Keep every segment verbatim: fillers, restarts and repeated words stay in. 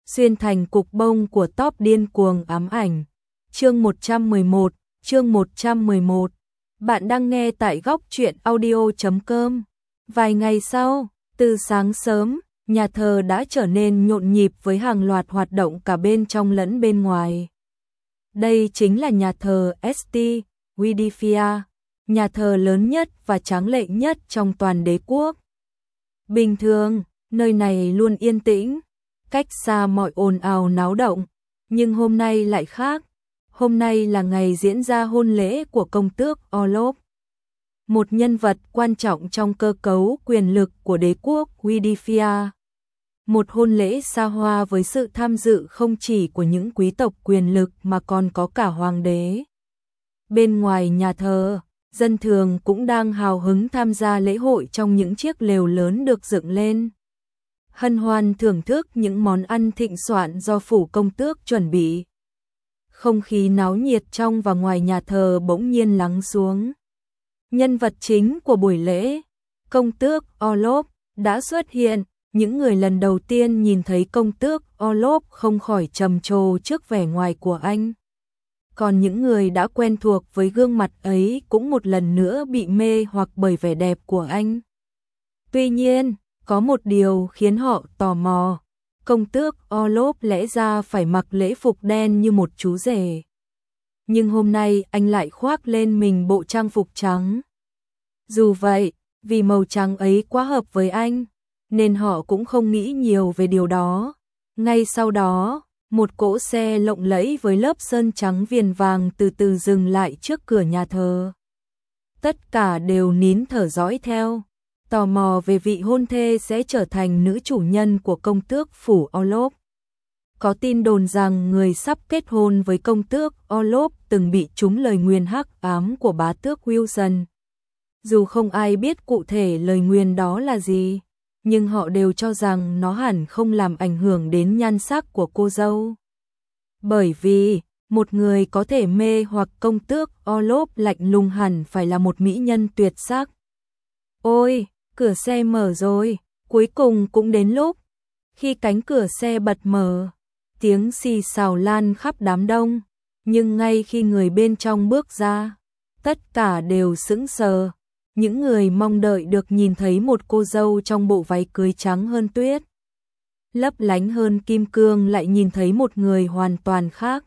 xuyên thành cục bông của top điên cuồng ám ảnh. Chương một trăm mười một, chương một trăm mười một. Bạn đang nghe tại góc truyện audio chấm com. Vài ngày sau, từ sáng sớm, nhà thờ đã trở nên nhộn nhịp với hàng loạt hoạt động cả bên trong lẫn bên ngoài. Đây chính là nhà thờ ét tê Wiedephia, nhà thờ lớn nhất và tráng lệ nhất trong toàn đế quốc. Bình thường, nơi này luôn yên tĩnh, cách xa mọi ồn ào náo động, nhưng hôm nay lại khác. Hôm nay là ngày diễn ra hôn lễ của công tước Olof, một nhân vật quan trọng trong cơ cấu quyền lực của đế quốc Wiedephia. Một hôn lễ xa hoa với sự tham dự không chỉ của những quý tộc quyền lực mà còn có cả hoàng đế. Bên ngoài nhà thờ, dân thường cũng đang hào hứng tham gia lễ hội trong những chiếc lều lớn được dựng lên. Hân hoan thưởng thức những món ăn thịnh soạn do phủ công tước chuẩn bị. Không khí náo nhiệt trong và ngoài nhà thờ bỗng nhiên lắng xuống. Nhân vật chính của buổi lễ, công tước Olof, đã xuất hiện. Những người lần đầu tiên nhìn thấy công tước Olof không khỏi trầm trồ trước vẻ ngoài của anh. Còn những người đã quen thuộc với gương mặt ấy cũng một lần nữa bị mê hoặc bởi vẻ đẹp của anh. Tuy nhiên, có một điều khiến họ tò mò. Công tước Olof lẽ ra phải mặc lễ phục đen như một chú rể. Nhưng hôm nay anh lại khoác lên mình bộ trang phục trắng. Dù vậy, vì màu trắng ấy quá hợp với anh, nên họ cũng không nghĩ nhiều về điều đó. Ngay sau đó, một cỗ xe lộng lẫy với lớp sơn trắng viền vàng từ từ dừng lại trước cửa nhà thờ. Tất cả đều nín thở dõi theo, tò mò về vị hôn thê sẽ trở thành nữ chủ nhân của công tước phủ Olof. Có tin đồn rằng người sắp kết hôn với công tước Olof từng bị trúng lời nguyền hắc ám của bá tước Wilson. Dù không ai biết cụ thể lời nguyền đó là gì, nhưng họ đều cho rằng nó hẳn không làm ảnh hưởng đến nhan sắc của cô dâu. Bởi vì, một người có thể mê hoặc công tước Olof lạnh lùng hẳn phải là một mỹ nhân tuyệt sắc. Ôi, cửa xe mở rồi, cuối cùng cũng đến lúc. Khi cánh cửa xe bật mở, tiếng xì xào lan khắp đám đông, nhưng ngay khi người bên trong bước ra, tất cả đều sững sờ. Những người mong đợi được nhìn thấy một cô dâu trong bộ váy cưới trắng hơn tuyết, lấp lánh hơn kim cương, lại nhìn thấy một người hoàn toàn khác.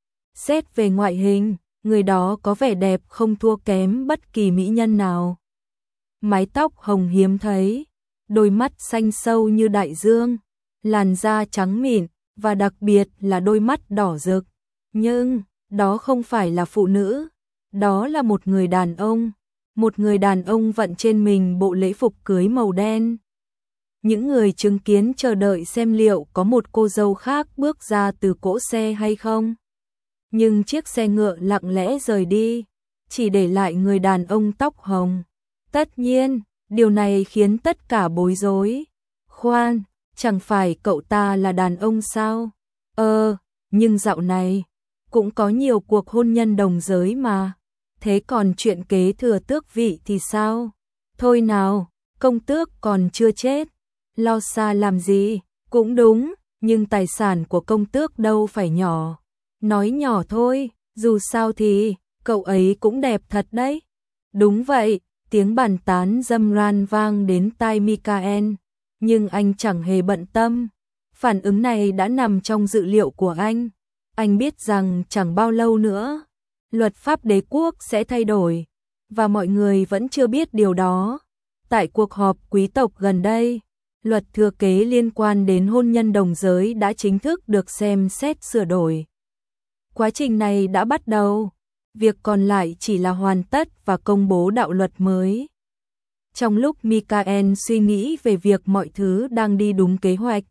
Xét về ngoại hình, người đó có vẻ đẹp không thua kém bất kỳ mỹ nhân nào. Mái tóc hồng hiếm thấy, đôi mắt xanh sâu như đại dương, làn da trắng mịn, và đặc biệt là đôi mắt đỏ rực. Nhưng, đó không phải là phụ nữ, đó là một người đàn ông. Một người đàn ông vận trên mình bộ lễ phục cưới màu đen. Những người chứng kiến chờ đợi xem liệu có một cô dâu khác bước ra từ cỗ xe hay không. Nhưng chiếc xe ngựa lặng lẽ rời đi, chỉ để lại người đàn ông tóc hồng. Tất nhiên, điều này khiến tất cả bối rối. Khoan, chẳng phải cậu ta là đàn ông sao? Ờ, nhưng dạo này, cũng có nhiều cuộc hôn nhân đồng giới mà. Thế còn chuyện kế thừa tước vị thì sao? Thôi nào, công tước còn chưa chết, lo xa làm gì? Cũng đúng, nhưng tài sản của công tước đâu phải nhỏ. Nói nhỏ thôi, dù sao thì, cậu ấy cũng đẹp thật đấy. Đúng vậy, tiếng bàn tán râm ran vang đến tai Michael, nhưng anh chẳng hề bận tâm. Phản ứng này đã nằm trong dự liệu của anh. Anh biết rằng chẳng bao lâu nữa, luật pháp đế quốc sẽ thay đổi, và mọi người vẫn chưa biết điều đó. Tại cuộc họp quý tộc gần đây, luật thừa kế liên quan đến hôn nhân đồng giới đã chính thức được xem xét sửa đổi. Quá trình này đã bắt đầu, việc còn lại chỉ là hoàn tất và công bố đạo luật mới. Trong lúc Michael suy nghĩ về việc mọi thứ đang đi đúng kế hoạch,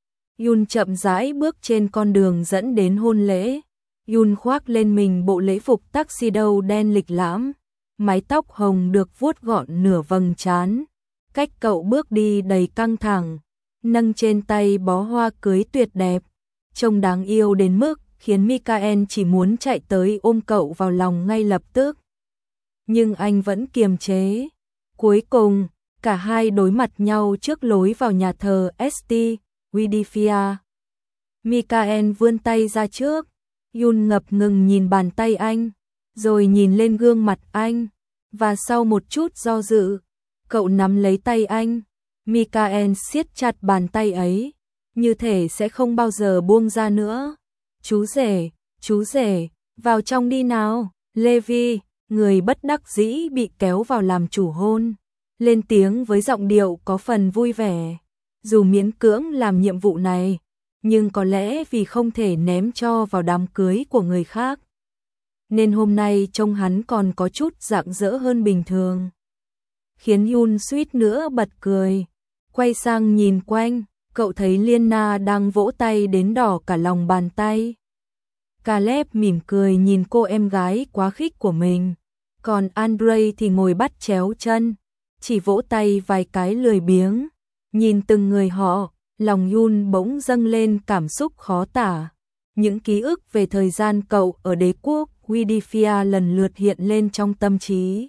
Yun chậm rãi bước trên con đường dẫn đến hôn lễ. Yun khoác lên mình bộ lễ phục tuxedo đen lịch lãm, mái tóc hồng được vuốt gọn nửa vầng trán. Cách cậu bước đi đầy căng thẳng, nâng trên tay bó hoa cưới tuyệt đẹp, trông đáng yêu đến mức khiến Michael chỉ muốn chạy tới ôm cậu vào lòng ngay lập tức. Nhưng anh vẫn kiềm chế. Cuối cùng, cả hai đối mặt nhau trước lối vào nhà thờ ét tê Wiedephia. Mikael vươn tay ra trước. Yun ngập ngừng nhìn bàn tay anh, rồi nhìn lên gương mặt anh, và sau một chút do dự, cậu nắm lấy tay anh. Mikael siết chặt bàn tay ấy, như thể sẽ không bao giờ buông ra nữa. Chú rể, chú rể, vào trong đi nào. Levi, người bất đắc dĩ bị kéo vào làm chủ hôn, lên tiếng với giọng điệu có phần vui vẻ. Dù miễn cưỡng làm nhiệm vụ này, nhưng có lẽ vì không thể ném cho vào đám cưới của người khác, nên hôm nay trông hắn còn có chút rạng rỡ hơn bình thường. Khiến Yun suýt nữa bật cười. Quay sang nhìn quanh, cậu thấy Liena đang vỗ tay đến đỏ cả lòng bàn tay. Caleb mỉm cười nhìn cô em gái quá khích của mình, còn Andrei thì ngồi bắt chéo chân, chỉ vỗ tay vài cái lười biếng. Nhìn từng người họ, lòng Yun bỗng dâng lên cảm xúc khó tả. Những ký ức về thời gian cậu ở đế quốc Widifia lần lượt hiện lên trong tâm trí.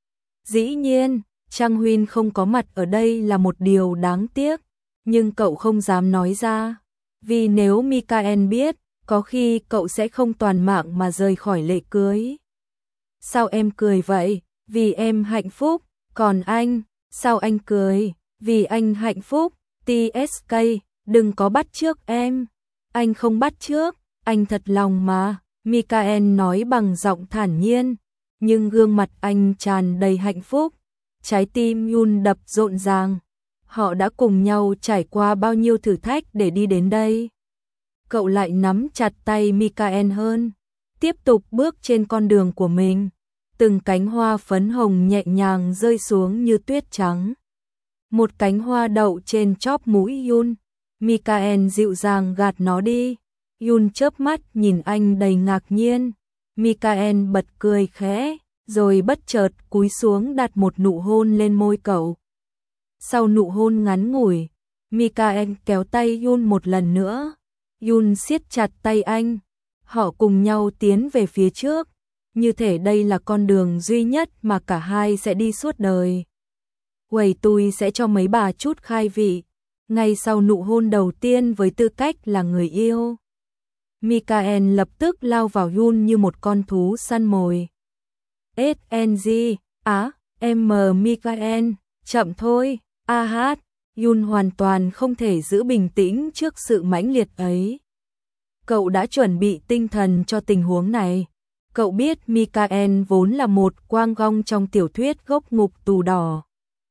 Dĩ nhiên, Trang Huyên không có mặt ở đây là một điều đáng tiếc, nhưng cậu không dám nói ra, vì nếu Mikael biết, có khi cậu sẽ không toàn mạng mà rời khỏi lễ cưới. Sao em cười vậy? Vì em hạnh phúc. Còn anh, sao anh cười? Vì anh hạnh phúc. tê ét ca, đừng có bắt chước em. Anh không bắt chước, anh thật lòng mà. Mikael nói bằng giọng thản nhiên, nhưng gương mặt anh tràn đầy hạnh phúc. Trái tim Yun đập rộn ràng. Họ đã cùng nhau trải qua bao nhiêu thử thách để đi đến đây. Cậu lại nắm chặt tay Mikael hơn, tiếp tục bước trên con đường của mình. Từng cánh hoa phấn hồng nhẹ nhàng rơi xuống như tuyết trắng. Một cánh hoa đậu trên chóp mũi Yun. Mikael dịu dàng gạt nó đi. Yun chớp mắt nhìn anh đầy ngạc nhiên. Mikael bật cười khẽ, rồi bất chợt cúi xuống đặt một nụ hôn lên môi cậu. Sau nụ hôn ngắn ngủi, Mikael kéo tay Yun một lần nữa. Yun siết chặt tay anh. Họ cùng nhau tiến về phía trước, như thể đây là con đường duy nhất mà cả hai sẽ đi suốt đời. Quầy tui sẽ cho mấy bà chút khai vị, ngay sau nụ hôn đầu tiên với tư cách là người yêu. Mikael lập tức lao vào Yun như một con thú săn mồi. ét en giê, á, em Mikael, chậm thôi, a hát. Yun hoàn toàn không thể giữ bình tĩnh trước sự mãnh liệt ấy. Cậu đã chuẩn bị tinh thần cho tình huống này. Cậu biết Mikael vốn là một quang gong trong tiểu thuyết Gốc ngục tù đỏ.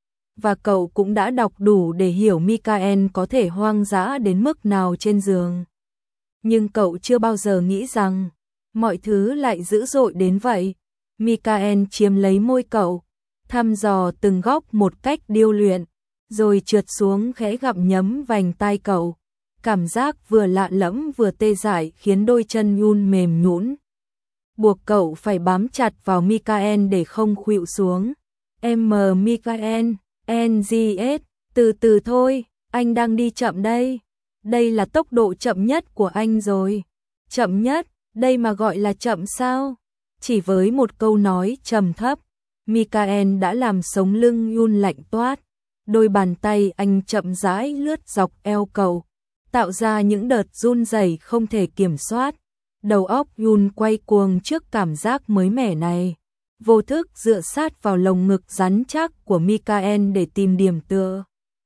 Và cậu cũng đã đọc đủ để hiểu Mikael có thể hoang dã đến mức nào trên giường. Nhưng cậu chưa bao giờ nghĩ rằng mọi thứ lại dữ dội đến vậy. Mikael chiếm lấy môi cậu, thăm dò từng góc một cách điêu luyện, rồi trượt xuống khẽ gặm nhấm vành tai cậu. Cảm giác vừa lạ lẫm vừa tê dại khiến đôi chân Yun mềm nhũn, buộc cậu phải bám chặt vào Mikael để không khuỵu xuống. Em Mikael, en giê ét, từ từ thôi, anh đang đi chậm đây. Đây là tốc độ chậm nhất của anh rồi. Chậm nhất, đây mà gọi là chậm sao? Chỉ với một câu nói trầm thấp, Mikael đã làm sống lưng Yun lạnh toát. Đôi bàn tay anh chậm rãi lướt dọc eo cậu, tạo ra những đợt run rẩy không thể kiểm soát. Đầu óc Yun quay cuồng trước cảm giác mới mẻ này, vô thức dựa sát vào lồng ngực rắn chắc của Mikael để tìm điểm tựa.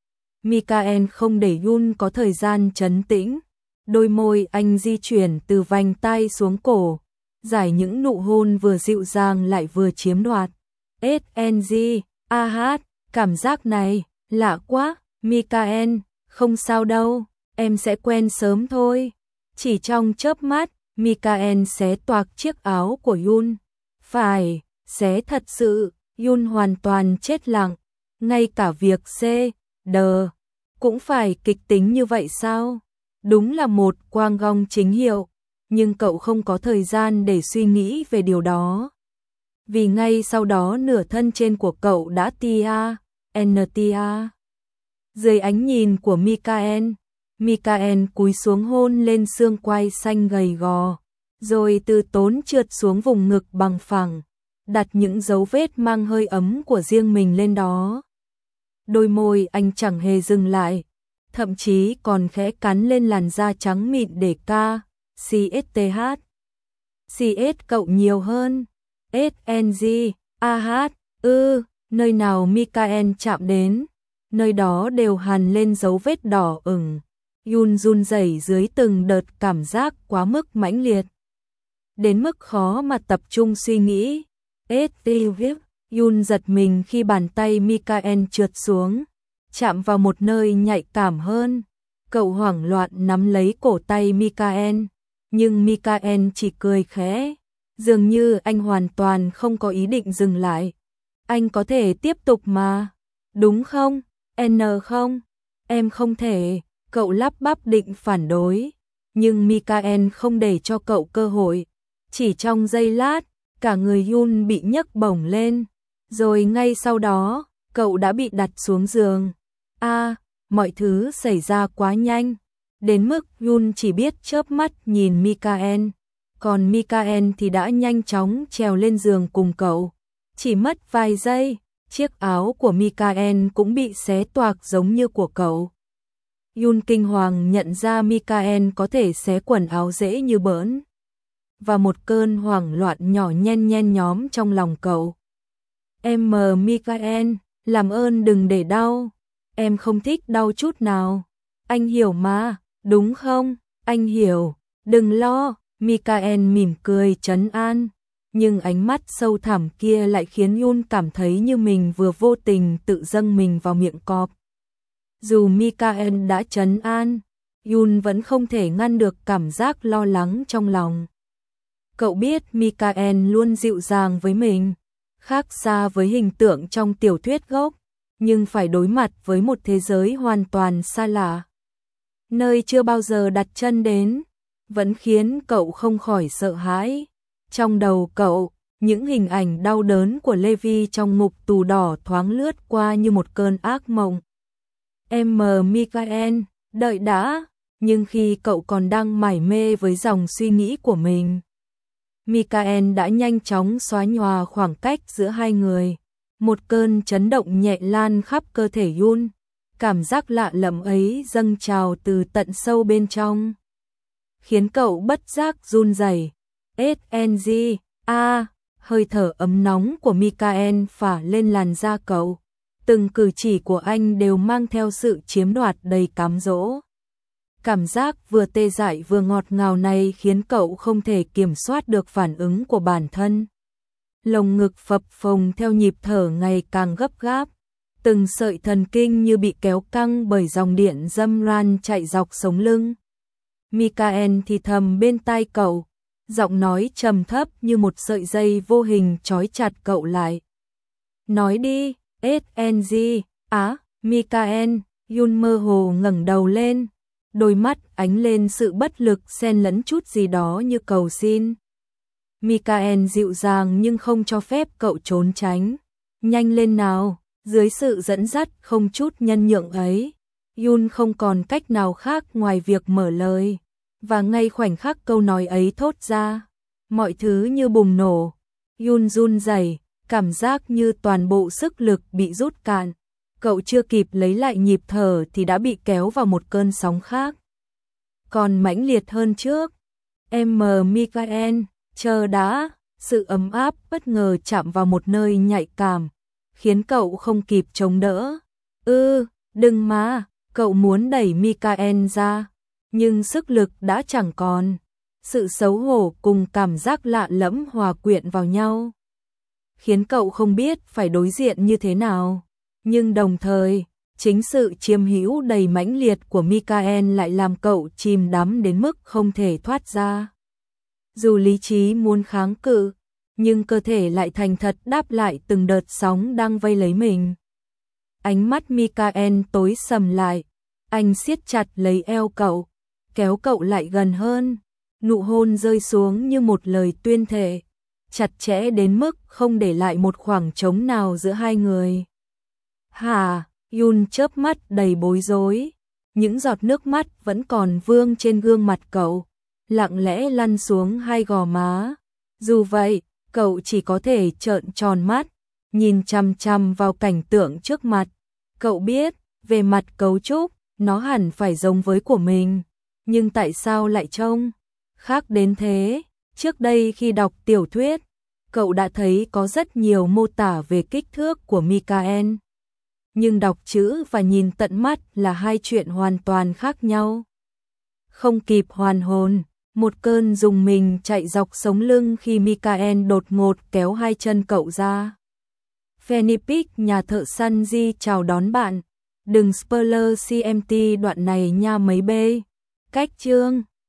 Mikael không để Yun có thời gian trấn tĩnh. Đôi môi anh di chuyển từ vành tai xuống cổ, giải những nụ hôn vừa dịu dàng lại vừa chiếm đoạt. ét en giê, a hát, cảm giác này, lạ quá. Mikael, không sao đâu, em sẽ quen sớm thôi. Chỉ trong chớp mắt, Mikael xé toạc chiếc áo của Yun. Phải, xé thật sự. Yun hoàn toàn chết lặng. Ngay cả việc C, D cũng phải kịch tính như vậy sao? Đúng là một quang gong chính hiệu, nhưng cậu không có thời gian để suy nghĩ về điều đó. Vì ngay sau đó nửa thân trên của cậu đã tia, tia. Dưới ánh nhìn của Mikael, Mikael cúi xuống hôn lên xương quai xanh gầy gò, rồi từ tốn trượt xuống vùng ngực bằng phẳng, đặt những dấu vết mang hơi ấm của riêng mình lên đó. Đôi môi anh chẳng hề dừng lại, thậm chí còn khẽ cắn lên làn da trắng mịn để ca, xê ét tê hát. xê ét cậu nhiều hơn, ét en giê, a hát, ư, nơi nào Mikael chạm đến, nơi đó đều hằn lên dấu vết đỏ ửng. Yun run rẩy dưới từng đợt cảm giác quá mức mãnh liệt. Đến mức khó mà tập trung suy nghĩ. ét tê vê, Yun giật mình khi bàn tay Mikael trượt xuống, chạm vào một nơi nhạy cảm hơn. Cậu hoảng loạn nắm lấy cổ tay Mikael, nhưng Mikael chỉ cười khẽ, dường như anh hoàn toàn không có ý định dừng lại. Anh có thể tiếp tục mà, đúng không? N không? Em không thể, cậu lắp bắp định phản đối, nhưng Mikael không để cho cậu cơ hội. Chỉ trong giây lát, cả người Yun bị nhấc bổng lên, rồi ngay sau đó, cậu đã bị đặt xuống giường. A, à, mọi thứ xảy ra quá nhanh, đến mức Yun chỉ biết chớp mắt nhìn Mikael, còn Mikael thì đã nhanh chóng trèo lên giường cùng cậu. Chỉ mất vài giây, chiếc áo của Mikael cũng bị xé toạc giống như của cậu. Yun kinh hoàng nhận ra Mikael có thể xé quần áo dễ như bỡn. Và một cơn hoảng loạn nhỏ nhen nhen nhóm trong lòng cậu. Em mờ Mikael, làm ơn đừng để đau. Em không thích đau chút nào. Anh hiểu mà, đúng không? Anh hiểu, đừng lo. Mikael mỉm cười trấn an. Nhưng ánh mắt sâu thẳm kia lại khiến Yun cảm thấy như mình vừa vô tình tự dâng mình vào miệng cọp. Dù Mikael đã trấn an, Yun vẫn không thể ngăn được cảm giác lo lắng trong lòng. Cậu biết Mikael luôn dịu dàng với mình, khác xa với hình tượng trong tiểu thuyết gốc, nhưng phải đối mặt với một thế giới hoàn toàn xa lạ. Nơi chưa bao giờ đặt chân đến, vẫn khiến cậu không khỏi sợ hãi. Trong đầu cậu, những hình ảnh đau đớn của Levi trong ngục tù đỏ thoáng lướt qua như một cơn ác mộng. Em mờ Mikael, đợi đã, nhưng khi cậu còn đang mải mê với dòng suy nghĩ của mình, Mikael đã nhanh chóng xóa nhòa khoảng cách giữa hai người. Một cơn chấn động nhẹ lan khắp cơ thể Yun, cảm giác lạ lẫm ấy dâng trào từ tận sâu bên trong, khiến cậu bất giác run rẩy. ét en giê, a, hơi thở ấm nóng của Mikael phả lên làn da cậu. Từng cử chỉ của anh đều mang theo sự chiếm đoạt đầy cám dỗ. Cảm giác vừa tê dại vừa ngọt ngào này khiến cậu không thể kiểm soát được phản ứng của bản thân. Lồng ngực phập phồng theo nhịp thở ngày càng gấp gáp. Từng sợi thần kinh như bị kéo căng bởi dòng điện dâm ran chạy dọc sống lưng. Mikael thì thầm bên tai cậu, giọng nói trầm thấp như một sợi dây vô hình trói chặt cậu lại. Nói đi, ét en giê, á, Mikael. Yun mơ hồ ngẩng đầu lên, đôi mắt ánh lên sự bất lực xen lẫn chút gì đó như cầu xin. Mikael dịu dàng nhưng không cho phép cậu trốn tránh. Nhanh lên nào, dưới sự dẫn dắt không chút nhân nhượng ấy, Yun không còn cách nào khác ngoài việc mở lời. Và ngay khoảnh khắc câu nói ấy thốt ra, mọi thứ như bùng nổ. Yun run rẩy, cảm giác như toàn bộ sức lực bị rút cạn. Cậu chưa kịp lấy lại nhịp thở thì đã bị kéo vào một cơn sóng khác, còn mãnh liệt hơn trước. Em mờ Mikael, chờ đã. Sự ấm áp bất ngờ chạm vào một nơi nhạy cảm, khiến cậu không kịp chống đỡ. Ư, đừng mà, cậu muốn đẩy Mikael ra, nhưng sức lực đã chẳng còn. Sự xấu hổ cùng cảm giác lạ lẫm hòa quyện vào nhau, khiến cậu không biết phải đối diện như thế nào. Nhưng đồng thời, chính sự chiếm hữu đầy mãnh liệt của Mikael lại làm cậu chìm đắm đến mức không thể thoát ra. Dù lý trí muốn kháng cự, nhưng cơ thể lại thành thật đáp lại từng đợt sóng đang vây lấy mình. Ánh mắt Mikael tối sầm lại, anh siết chặt lấy eo cậu, kéo cậu lại gần hơn. Nụ hôn rơi xuống như một lời tuyên thệ, chặt chẽ đến mức không để lại một khoảng trống nào giữa hai người. Hả? Yun chớp mắt đầy bối rối, những giọt nước mắt vẫn còn vương trên gương mặt cậu, lặng lẽ lăn xuống hai gò má. Dù vậy, cậu chỉ có thể trợn tròn mắt, nhìn chằm chằm vào cảnh tượng trước mặt. Cậu biết, về mặt cấu trúc, nó hẳn phải giống với của mình, nhưng tại sao lại trông khác đến thế? Trước đây khi đọc tiểu thuyết, cậu đã thấy có rất nhiều mô tả về kích thước của Michael. Nhưng đọc chữ và nhìn tận mắt là hai chuyện hoàn toàn khác nhau. Không kịp hoàn hồn, một cơn rùng mình chạy dọc sống lưng khi Michael đột ngột kéo hai chân cậu ra. Phenipic nhà thợ săn Di chào đón bạn. Đừng spoiler xê em tê đoạn này nha mấy bê. Cách chương